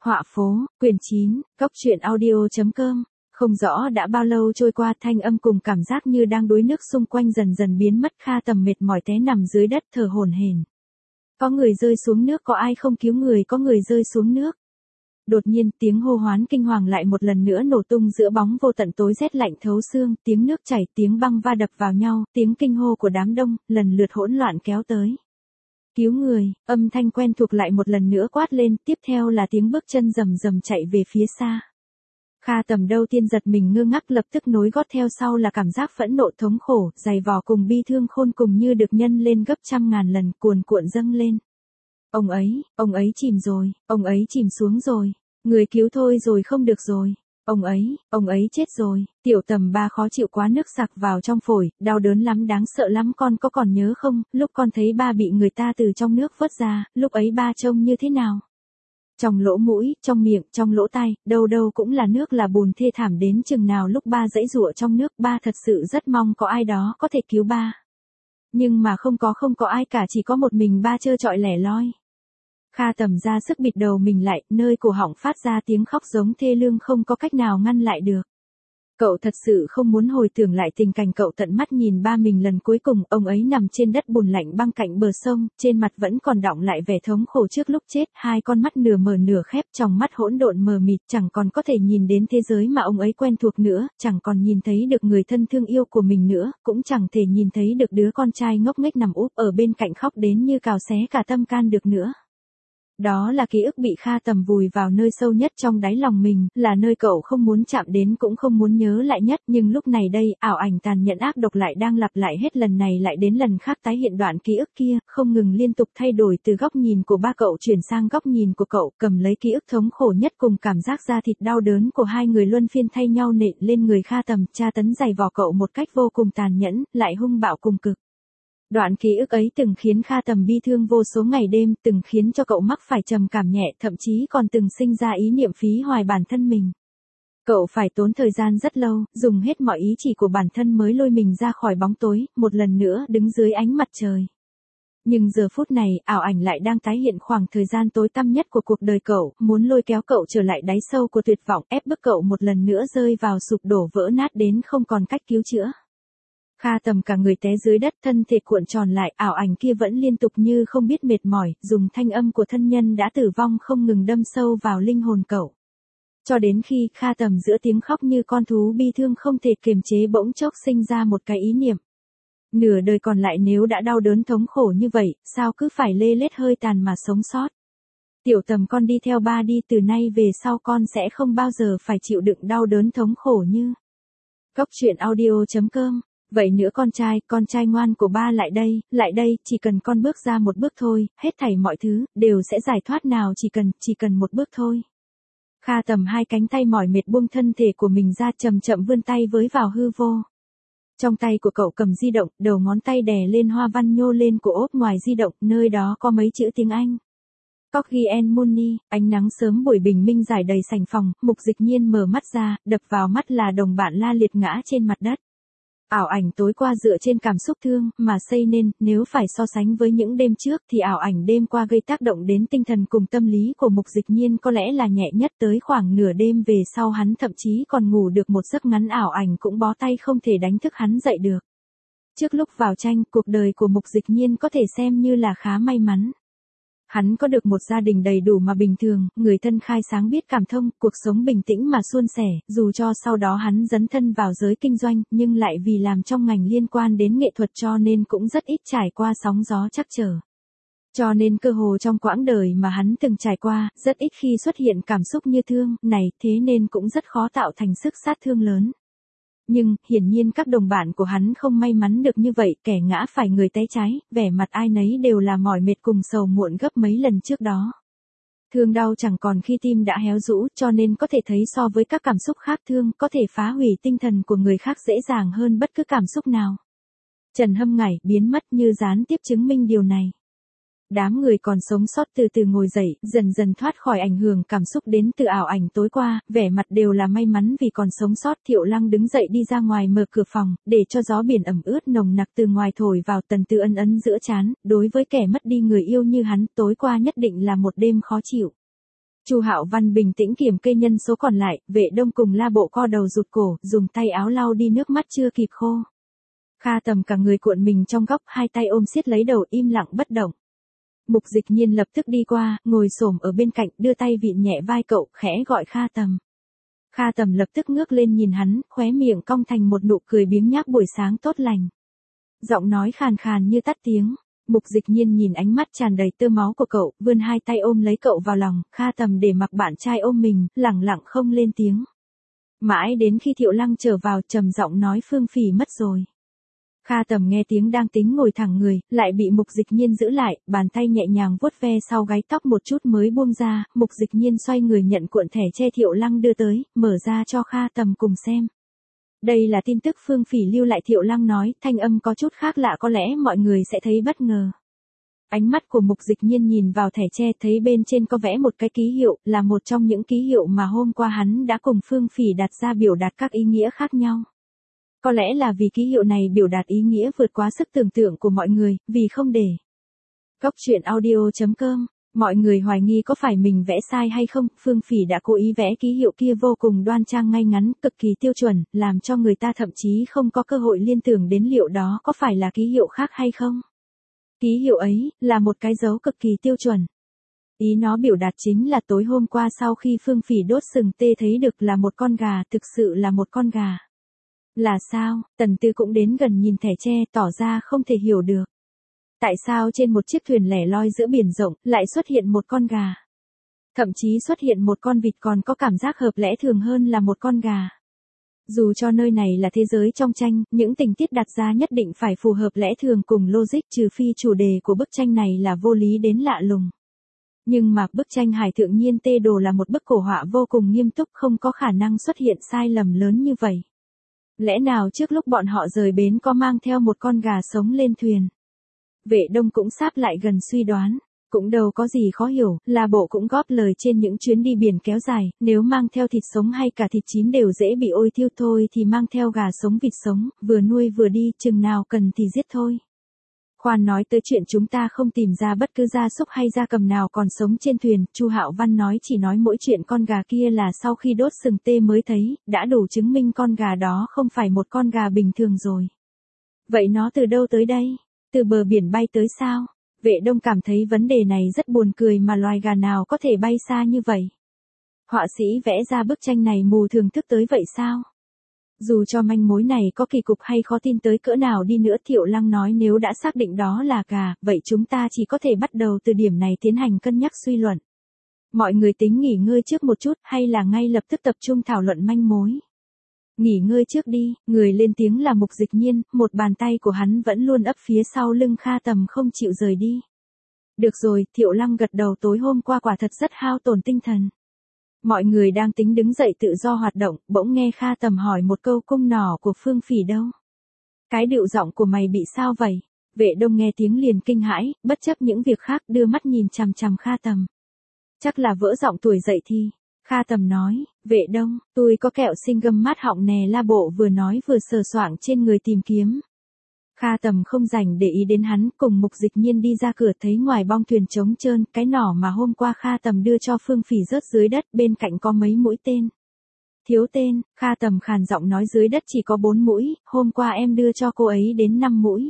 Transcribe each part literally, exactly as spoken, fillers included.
Họa phố, quyển chín, cốc truyện audio.com. Không rõ đã bao lâu trôi qua, thanh âm cùng cảm giác như đang đuối nước xung quanh dần dần biến mất. Kha Tầm mệt mỏi té nằm dưới đất thở hổn hển. Có người rơi xuống nước, có ai không cứu người, có người rơi xuống nước. Đột nhiên tiếng hô hoán kinh hoàng lại một lần nữa nổ tung giữa bóng vô tận tối rét lạnh thấu xương, tiếng nước chảy, tiếng băng va đập vào nhau, tiếng kinh hô của đám đông, lần lượt hỗn loạn kéo tới. Cứu người, âm thanh quen thuộc lại một lần nữa quát lên, tiếp theo là tiếng bước chân rầm rầm chạy về phía xa. Kha Tầm đầu tiên giật mình ngơ ngác, lập tức nối gót theo sau là cảm giác phẫn nộ thống khổ, dày vò cùng bi thương khôn cùng như được nhân lên gấp trăm ngàn lần, cuồn cuộn dâng lên. Ông ấy, ông ấy chìm rồi, ông ấy chìm xuống rồi, người cứu thôi rồi không được rồi. Ông ấy, ông ấy chết rồi. Tiểu Tầm ba khó chịu quá, nước sặc vào trong phổi, đau đớn lắm, đáng sợ lắm. Con có còn nhớ không, lúc con thấy ba bị người ta từ trong nước vớt ra, lúc ấy ba trông như thế nào? Trong lỗ mũi, trong miệng, trong lỗ tai, đâu đâu cũng là nước, là bùn, thê thảm đến chừng nào. Lúc ba giãy giụa trong nước, ba thật sự rất mong có ai đó có thể cứu ba. Nhưng mà không có, không có ai cả, chỉ có một mình ba trơ trọi lẻ loi. Kha Tầm ra sức bịt đầu mình lại, nơi cổ họng phát ra tiếng khóc giống thê lương không có cách nào ngăn lại được. Cậu thật sự không muốn hồi tưởng lại tình cảnh cậu tận mắt nhìn ba mình lần cuối cùng. Ông ấy nằm trên đất bùn lạnh băng cạnh bờ sông, trên mặt vẫn còn đọng lại vẻ thống khổ trước lúc chết, hai con mắt nửa mở nửa khép, tròng mắt hỗn độn mờ mịt, chẳng còn có thể nhìn đến thế giới mà ông ấy quen thuộc nữa, chẳng còn nhìn thấy được người thân thương yêu của mình nữa, cũng chẳng thể nhìn thấy được đứa con trai ngốc nghếch nằm úp ở bên cạnh khóc đến như cào xé cả tâm can được nữa. Đó là ký ức bị Kha Tầm vùi vào nơi sâu nhất trong đáy lòng mình, là nơi cậu không muốn chạm đến cũng không muốn nhớ lại nhất, nhưng lúc này đây, ảo ảnh tàn nhẫn ác độc lại đang lặp lại hết lần này lại đến lần khác, tái hiện đoạn ký ức kia, không ngừng liên tục thay đổi từ góc nhìn của ba cậu chuyển sang góc nhìn của cậu, cầm lấy ký ức thống khổ nhất cùng cảm giác da thịt đau đớn của hai người luân phiên thay nhau nện lên người Kha Tầm, tra tấn dày vò cậu một cách vô cùng tàn nhẫn, lại hung bạo cùng cực. Đoạn ký ức ấy từng khiến Kha Tầm bi thương vô số ngày đêm, từng khiến cho cậu mắc phải trầm cảm nhẹ, thậm chí còn từng sinh ra ý niệm phí hoài bản thân mình. Cậu phải tốn thời gian rất lâu, dùng hết mọi ý chỉ của bản thân mới lôi mình ra khỏi bóng tối, một lần nữa đứng dưới ánh mặt trời. Nhưng giờ phút này, ảo ảnh lại đang tái hiện khoảng thời gian tối tăm nhất của cuộc đời cậu, muốn lôi kéo cậu trở lại đáy sâu của tuyệt vọng, ép bức cậu một lần nữa rơi vào sụp đổ vỡ nát đến không còn cách cứu chữa. Kha Tầm cả người té dưới đất, thân thể cuộn tròn lại, ảo ảnh kia vẫn liên tục như không biết mệt mỏi, dùng thanh âm của thân nhân đã tử vong không ngừng đâm sâu vào linh hồn cậu. Cho đến khi Kha Tầm giữa tiếng khóc như con thú bi thương không thể kiềm chế bỗng chốc sinh ra một cái ý niệm. Nửa đời còn lại nếu đã đau đớn thống khổ như vậy, sao cứ phải lê lết hơi tàn mà sống sót. Tiểu Tầm, con đi theo ba đi, từ nay về sau con sẽ không bao giờ phải chịu đựng đau đớn thống khổ như. Cốc truyện audio.com. Vậy nữa con trai, con trai ngoan của ba, lại đây, lại đây, chỉ cần con bước ra một bước thôi, hết thảy mọi thứ, đều sẽ giải thoát nào, chỉ cần, chỉ cần một bước thôi. Kha Tầm hai cánh tay mỏi mệt buông thân thể của mình ra, chậm chậm vươn tay với vào hư vô. Trong tay của cậu cầm di động, đầu ngón tay đè lên hoa văn nhô lên của ốp ngoài di động, nơi đó có mấy chữ tiếng Anh. Coffee and Money. Ánh nắng sớm buổi bình minh rải đầy sảnh phòng, Mục Dịch Nhiên mở mắt ra, đập vào mắt là đồng bạn la liệt ngã trên mặt đất. Ảo ảnh tối qua dựa trên cảm xúc thương mà xây nên, nếu phải so sánh với những đêm trước thì ảo ảnh đêm qua gây tác động đến tinh thần cùng tâm lý của Mục Dịch Nhiên có lẽ là nhẹ nhất. Tới khoảng nửa đêm về sau hắn thậm chí còn ngủ được một giấc ngắn, ảo ảnh cũng bó tay không thể đánh thức hắn dậy được. Trước lúc vào tranh, cuộc đời của Mục Dịch Nhiên có thể xem như là khá may mắn. Hắn có được một gia đình đầy đủ mà bình thường, người thân khai sáng biết cảm thông, cuộc sống bình tĩnh mà suôn sẻ, dù cho sau đó hắn dấn thân vào giới kinh doanh, nhưng lại vì làm trong ngành liên quan đến nghệ thuật cho nên cũng rất ít trải qua sóng gió trắc trở. Cho nên cơ hồ trong quãng đời mà hắn từng trải qua, rất ít khi xuất hiện cảm xúc như thương này, thế nên cũng rất khó tạo thành sức sát thương lớn. Nhưng, hiển nhiên các đồng bạn của hắn không may mắn được như vậy, kẻ ngã phải người té trái, vẻ mặt ai nấy đều là mỏi mệt cùng sầu muộn gấp mấy lần trước đó. Thương đau chẳng còn khi tim đã héo rũ, cho nên có thể thấy so với các cảm xúc khác, thương có thể phá hủy tinh thần của người khác dễ dàng hơn bất cứ cảm xúc nào. Trần Hâm Ngải biến mất như gián tiếp chứng minh điều này. Đám người còn sống sót từ từ ngồi dậy, dần dần thoát khỏi ảnh hưởng cảm xúc đến từ ảo ảnh tối qua, vẻ mặt đều là may mắn vì còn sống sót. Thiệu Lăng đứng dậy đi ra ngoài mở cửa phòng, để cho gió biển ẩm ướt nồng nặc từ ngoài thổi vào. Tần Tư ân ấn giữa trán, đối với kẻ mất đi người yêu như hắn, tối qua nhất định là một đêm khó chịu. Chu Hạo Văn bình tĩnh kiểm kê nhân số còn lại, Vệ Đông cùng La Bộ co đầu rụt cổ, dùng tay áo lau đi nước mắt chưa kịp khô. Kha Tầm cả người cuộn mình trong góc, hai tay ôm siết lấy đầu im lặng bất động. Mục Dịch Nhiên lập tức đi qua, ngồi xổm ở bên cạnh, đưa tay vịn nhẹ vai cậu, khẽ gọi Kha Tầm. Kha Tầm lập tức ngước lên nhìn hắn, khóe miệng cong thành một nụ cười biếng nhác buổi sáng tốt lành. Giọng nói khàn khàn như tắt tiếng. Mục Dịch Nhiên nhìn ánh mắt tràn đầy tơ máu của cậu, vươn hai tay ôm lấy cậu vào lòng, Kha Tầm để mặc bạn trai ôm mình, lẳng lặng không lên tiếng. Mãi đến khi Thiệu Lăng trở vào, trầm giọng nói Phương Phỉ mất rồi. Kha Tầm nghe tiếng đang tính ngồi thẳng người, lại bị Mục Dịch Nhiên giữ lại, bàn tay nhẹ nhàng vuốt ve sau gáy tóc một chút mới buông ra, Mục Dịch Nhiên xoay người nhận cuộn thẻ che Thiệu Lăng đưa tới, mở ra cho Kha Tầm cùng xem. Đây là tin tức Phương Phỉ lưu lại, Thiệu Lăng nói, thanh âm có chút khác lạ, có lẽ mọi người sẽ thấy bất ngờ. Ánh mắt của Mục Dịch Nhiên nhìn vào thẻ tre, thấy bên trên có vẽ một cái ký hiệu, là một trong những ký hiệu mà hôm qua hắn đã cùng Phương Phỉ đặt ra biểu đạt các ý nghĩa khác nhau. Có lẽ là vì ký hiệu này biểu đạt ý nghĩa vượt quá sức tưởng tượng của mọi người, vì không để. Góc truyện audio chấm com, mọi người hoài nghi có phải mình vẽ sai hay không, Phương Phỉ đã cố ý vẽ ký hiệu kia vô cùng đoan trang ngay ngắn, cực kỳ tiêu chuẩn, làm cho người ta thậm chí không có cơ hội liên tưởng đến liệu đó có phải là ký hiệu khác hay không. Ký hiệu ấy, là một cái dấu cực kỳ tiêu chuẩn. Ý nó biểu đạt chính là tối hôm qua sau khi Phương Phỉ đốt sừng tê thấy được là một con gà, thực sự là một con gà. Là sao? Tần Tư cũng đến gần nhìn thẻ tre, tỏ ra không thể hiểu được. Tại sao trên một chiếc thuyền lẻ loi giữa biển rộng, lại xuất hiện một con gà? Thậm chí xuất hiện một con vịt còn có cảm giác hợp lẽ thường hơn là một con gà. Dù cho nơi này là thế giới trong tranh, những tình tiết đặt ra nhất định phải phù hợp lẽ thường cùng logic, trừ phi chủ đề của bức tranh này là vô lý đến lạ lùng. Nhưng mà bức tranh Hải Thượng Nhiên Tê Đồ là một bức cổ họa vô cùng nghiêm túc, không có khả năng xuất hiện sai lầm lớn như vậy. Lẽ nào trước lúc bọn họ rời bến có mang theo một con gà sống lên thuyền? Vệ Đông cũng sáp lại gần suy đoán. Cũng đâu có gì khó hiểu, là bộ cũng góp lời trên những chuyến đi biển kéo dài, nếu mang theo thịt sống hay cả thịt chín đều dễ bị ôi thiêu thôi thì mang theo gà sống vịt sống, vừa nuôi vừa đi, chừng nào cần thì giết thôi. Khoan nói tới chuyện chúng ta không tìm ra bất cứ gia súc hay gia cầm nào còn sống trên thuyền, Chu Hạo Văn nói chỉ nói mỗi chuyện con gà kia là sau khi đốt sừng tê mới thấy, đã đủ chứng minh con gà đó không phải một con gà bình thường rồi. Vậy nó từ đâu tới đây? Từ bờ biển bay tới sao? Vệ Đông cảm thấy vấn đề này rất buồn cười, mà loài gà nào có thể bay xa như vậy? Họa sĩ vẽ ra bức tranh này mù thường thức tới vậy sao? Dù cho manh mối này có kỳ cục hay khó tin tới cỡ nào đi nữa, Thiệu Lăng nói nếu đã xác định đó là gà, vậy chúng ta chỉ có thể bắt đầu từ điểm này tiến hành cân nhắc suy luận. Mọi người tính nghỉ ngơi trước một chút hay là ngay lập tức tập trung thảo luận manh mối? Nghỉ ngơi trước đi, người lên tiếng là Mục Dịch Nhiên, một bàn tay của hắn vẫn luôn ấp phía sau lưng Kha Tầm không chịu rời đi. Được rồi, Thiệu Lăng gật đầu, tối hôm qua quả thật rất hao tổn tinh thần. Mọi người đang tính đứng dậy tự do hoạt động, bỗng nghe Kha Tầm hỏi một câu cung nỏ của Phương Phỉ đâu? Cái điệu giọng của mày bị sao vậy? Vệ Đông nghe tiếng liền kinh hãi, bất chấp những việc khác đưa mắt nhìn chằm chằm Kha Tầm. Chắc là vỡ giọng tuổi dậy thì. Kha Tầm nói, Vệ Đông, tôi có kẹo sinh gâm mát họng nè, La Bộ vừa nói vừa sờ soạng trên người tìm kiếm. Kha Tầm không rảnh để ý đến hắn, cùng Mục Dịch Nhiên đi ra cửa, thấy ngoài bong thuyền trống trơn, cái nỏ mà hôm qua Kha Tầm đưa cho Phương Phỉ rớt dưới đất, bên cạnh có mấy mũi tên. Thiếu tên, Kha Tầm khàn giọng nói, dưới đất chỉ có bốn mũi, hôm qua em đưa cho cô ấy đến năm mũi.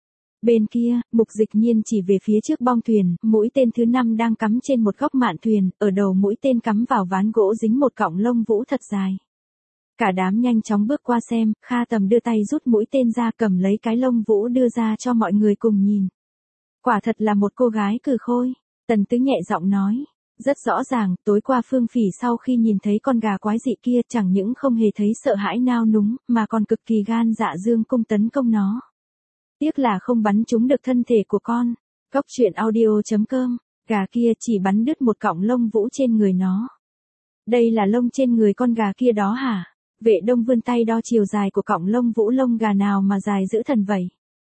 Bên kia, Mục Dịch Nhiên chỉ về phía trước bong thuyền, mũi tên thứ năm đang cắm trên một góc mạn thuyền, ở đầu mũi tên cắm vào ván gỗ dính một cọng lông vũ thật dài. Cả đám nhanh chóng bước qua xem, Kha Tầm đưa tay rút mũi tên ra, cầm lấy cái lông vũ đưa ra cho mọi người cùng nhìn. Quả thật là một cô gái cừ khôi, Tần Tứ nhẹ giọng nói. Rất rõ ràng, tối qua Phương Phỉ sau khi nhìn thấy con gà quái dị kia chẳng những không hề thấy sợ hãi nao núng, mà còn cực kỳ gan dạ dương cung tấn công nó. Tiếc là không bắn trúng được thân thể của con. Góc truyện audio chấm com, gà kia chỉ bắn đứt một cọng lông vũ trên người nó. Đây là lông trên người con gà kia đó hả? Vệ Đông vươn tay đo chiều dài của cọng lông vũ, lông gà nào mà dài dữ thần vậy?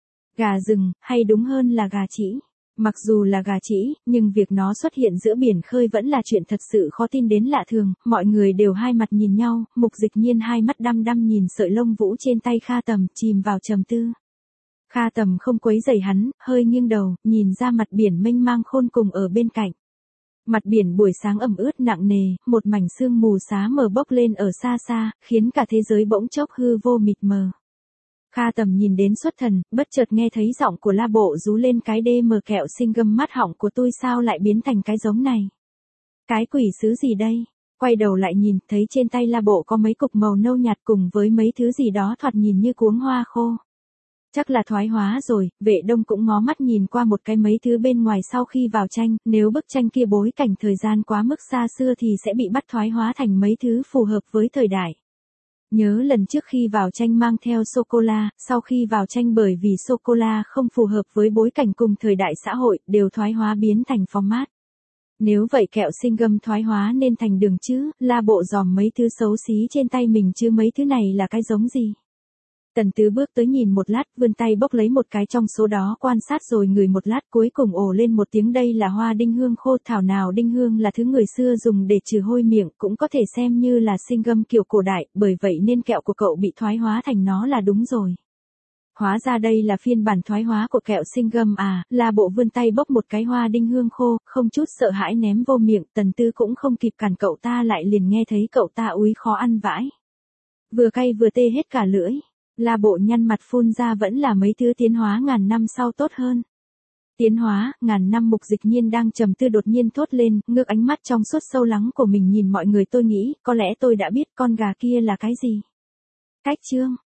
Gà rừng, hay đúng hơn là gà trĩ. Mặc dù là gà trĩ, nhưng việc nó xuất hiện giữa biển khơi vẫn là chuyện thật sự khó tin đến lạ thường, mọi người đều hai mặt nhìn nhau, Mục Dịch Nhiên hai mắt đăm đăm nhìn sợi lông vũ trên tay Kha Tầm, chìm vào trầm tư. Kha Tầm không quấy rầy hắn, hơi nghiêng đầu, nhìn ra mặt biển mênh mang khôn cùng ở bên cạnh. Mặt biển buổi sáng ẩm ướt nặng nề, một mảnh sương mù xá mờ bốc lên ở xa xa, khiến cả thế giới bỗng chốc hư vô mịt mờ. Kha Tầm nhìn đến xuất thần, bất chợt nghe thấy giọng của La Bộ rú lên, cái đê mờ kẹo sinh gâm mắt họng của tôi sao lại biến thành cái giống này? Cái quỷ sứ gì đây? Quay đầu lại nhìn, thấy trên tay La Bộ có mấy cục màu nâu nhạt cùng với mấy thứ gì đó thoạt nhìn như cuống hoa khô. Chắc là thoái hóa rồi, Vệ Đông cũng ngó mắt nhìn qua một cái mấy thứ bên ngoài sau khi vào tranh, nếu bức tranh kia bối cảnh thời gian quá mức xa xưa thì sẽ bị bắt thoái hóa thành mấy thứ phù hợp với thời đại. Nhớ lần trước khi vào tranh mang theo sô-cô-la, sau khi vào tranh bởi vì sô-cô-la không phù hợp với bối cảnh cùng thời đại xã hội, đều thoái hóa biến thành format. Nếu vậy kẹo sinh gâm thoái hóa nên thành đường chứ, La Bộ dòm mấy thứ xấu xí trên tay mình chứ mấy thứ này là cái giống gì. Tần Tứ bước tới nhìn một lát, vươn tay bốc lấy một cái trong số đó quan sát rồi ngửi một lát, cuối cùng ồ lên một tiếng, đây là hoa đinh hương khô. Thảo nào đinh hương là thứ người xưa dùng để trừ hôi miệng, cũng có thể xem như là sinh gâm kiểu cổ đại, bởi vậy nên kẹo của cậu bị thoái hóa thành nó là đúng rồi. Hóa ra đây là phiên bản thoái hóa của kẹo sinh gâm à? La Bộ vươn tay bốc một cái hoa đinh hương khô, không chút sợ hãi ném vô miệng. Tần Tư cũng không kịp cản cậu ta lại, liền nghe thấy cậu ta úi khó ăn vãi. Vừa cay vừa tê hết cả lưỡi. La Bộ nhăn mặt phun ra vẫn là mấy thứ tiến hóa ngàn năm sau tốt hơn. Tiến hóa, ngàn năm. Mục Dịch Nhiên đang trầm tư đột nhiên thốt lên, ngước ánh mắt trong suốt sâu lắng của mình nhìn mọi người, tôi nghĩ, có lẽ tôi đã biết con gà kia là cái gì. Cách chương.